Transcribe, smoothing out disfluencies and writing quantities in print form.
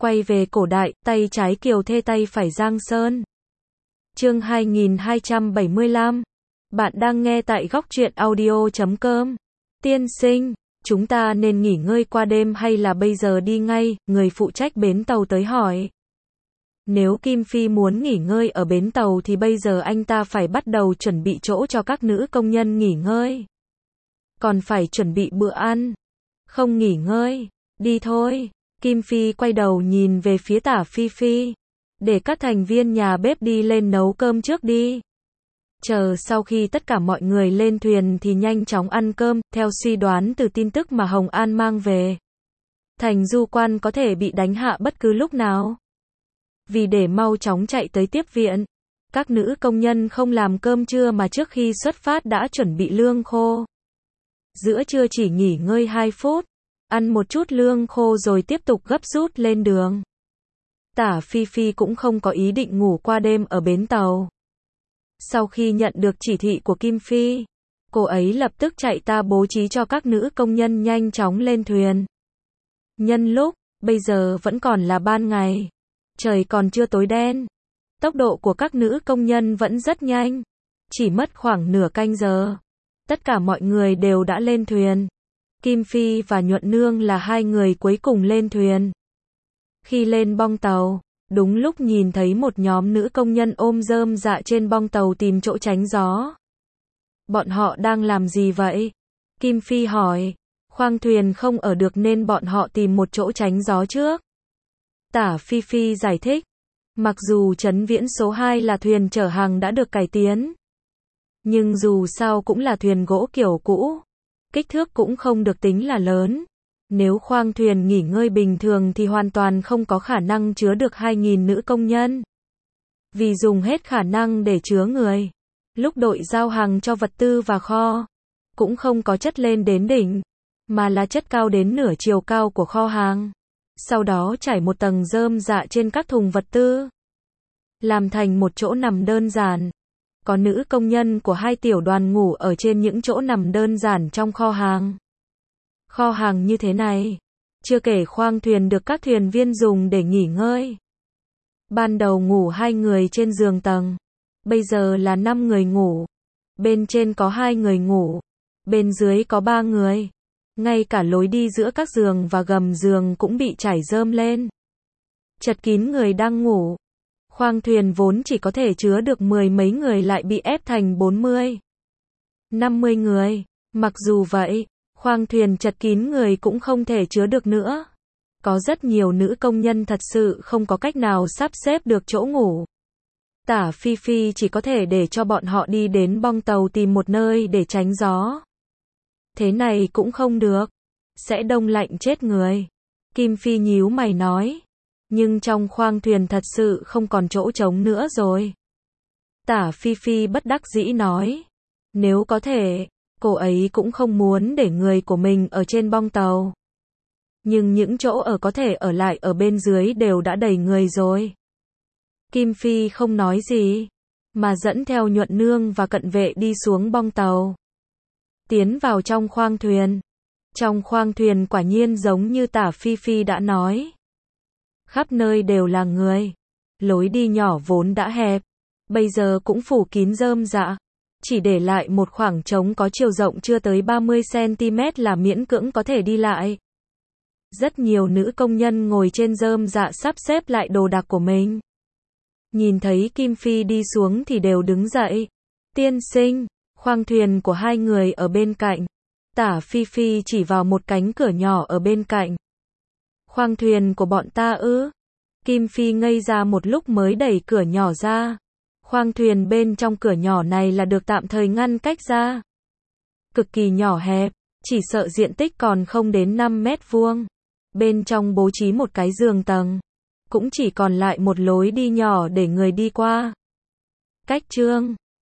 Quay về cổ đại, tay trái Kiều Thê tay phải Giang Sơn. Chương 2275. Bạn đang nghe tại góc truyện audio.com. Tiên sinh, chúng ta nên nghỉ ngơi qua đêm hay là bây giờ đi ngay? Người phụ trách bến tàu tới hỏi. Nếu Kim Phi muốn nghỉ ngơi ở bến tàu thì bây giờ anh ta phải bắt đầu chuẩn bị chỗ cho các nữ công nhân nghỉ ngơi. Còn phải chuẩn bị bữa ăn. Không nghỉ ngơi, đi thôi. Kim Phi quay đầu nhìn về phía Tả Phi Phi. Để các thành viên nhà bếp đi lên nấu cơm trước đi. Chờ sau khi tất cả mọi người lên thuyền thì nhanh chóng ăn cơm, theo suy đoán từ tin tức mà Hồng An mang về. Thành Du Quan có thể bị đánh hạ bất cứ lúc nào. Vì để mau chóng chạy tới tiếp viện, các nữ công nhân không làm cơm trưa mà trước khi xuất phát đã chuẩn bị lương khô. Giữa trưa chỉ nghỉ ngơi 2 phút, ăn một chút lương khô rồi tiếp tục gấp rút lên đường. Tả Phi Phi cũng không có ý định ngủ qua đêm ở bến tàu. Sau khi nhận được chỉ thị của Kim Phi, cô ấy lập tức chạy ta bố trí cho các nữ công nhân nhanh chóng lên thuyền. Nhân lúc, bây giờ vẫn còn là ban ngày, trời còn chưa tối đen, tốc độ của các nữ công nhân vẫn rất nhanh. Chỉ mất khoảng nửa canh giờ, tất cả mọi người đều đã lên thuyền. Kim Phi và Nhuận Nương là hai người cuối cùng lên thuyền. Khi lên bong tàu, đúng lúc nhìn thấy một nhóm nữ công nhân ôm rơm rạ trên bong tàu tìm chỗ tránh gió. Bọn họ đang làm gì vậy? Kim Phi hỏi. Khoang thuyền không ở được nên bọn họ tìm một chỗ tránh gió trước. Tả Phi Phi giải thích. Mặc dù Trấn Viễn số 2 là thuyền chở hàng đã được cải tiến, nhưng dù sao cũng là thuyền gỗ kiểu cũ. Kích thước cũng không được tính là lớn. Nếu khoang thuyền nghỉ ngơi bình thường thì hoàn toàn không có khả năng chứa được 2.000 nữ công nhân. Vì dùng hết khả năng để chứa người. Lúc đội giao hàng cho vật tư và kho, cũng không có chất lên đến đỉnh, mà là chất cao đến nửa chiều cao của kho hàng. Sau đó trải một tầng rơm rạ trên các thùng vật tư, làm thành một chỗ nằm đơn giản. Có nữ công nhân của hai tiểu đoàn ngủ ở trên những chỗ nằm đơn giản trong kho hàng. Kho hàng như thế này, chưa kể khoang thuyền được các thuyền viên dùng để nghỉ ngơi. Ban đầu ngủ 2 người trên giường tầng, bây giờ là 5 người ngủ. Bên trên có 2 người ngủ, bên dưới có 3 người. Ngay cả lối đi giữa các giường và gầm giường cũng bị trải rơm lên, chật kín người đang ngủ. Khoang thuyền vốn chỉ có thể chứa được 10 mấy người lại bị ép thành 40, 50 người. Mặc dù vậy, khoang thuyền chật kín người cũng không thể chứa được nữa. Có rất nhiều nữ công nhân thật sự không có cách nào sắp xếp được chỗ ngủ. Tả Phi Phi chỉ có thể để cho bọn họ đi đến bong tàu tìm một nơi để tránh gió. Thế này cũng không được, sẽ đông lạnh chết người. Kim Phi nhíu mày nói. Nhưng trong khoang thuyền thật sự không còn chỗ trống nữa rồi. Tả Phi Phi bất đắc dĩ nói. Nếu có thể, cô ấy cũng không muốn để người của mình ở trên bong tàu. Nhưng những chỗ ở có thể ở lại ở bên dưới đều đã đầy người rồi. Kim Phi không nói gì, mà dẫn theo Nhuận Nương và Cận Vệ đi xuống bong tàu, tiến vào trong khoang thuyền. Trong khoang thuyền quả nhiên giống như Tả Phi Phi đã nói. Khắp nơi đều là người. Lối đi nhỏ vốn đã hẹp, bây giờ cũng phủ kín rơm rạ. Chỉ để lại một khoảng trống có chiều rộng chưa tới 30 cm là miễn cưỡng có thể đi lại. Rất nhiều nữ công nhân ngồi trên rơm rạ sắp xếp lại đồ đạc của mình. Nhìn thấy Kim Phi đi xuống thì đều đứng dậy. Tiên sinh, khoang thuyền của hai người ở bên cạnh. Tả Phi Phi chỉ vào một cánh cửa nhỏ ở bên cạnh. Khoang thuyền của bọn ta ư? Kim Phi ngây ra một lúc mới đẩy cửa nhỏ ra. Khoang thuyền bên trong cửa nhỏ này là được tạm thời ngăn cách ra. Cực kỳ nhỏ hẹp, chỉ sợ diện tích còn không đến 5 mét vuông. Bên trong bố trí một cái giường tầng. Cũng chỉ còn lại một lối đi nhỏ để người đi qua. Cách chương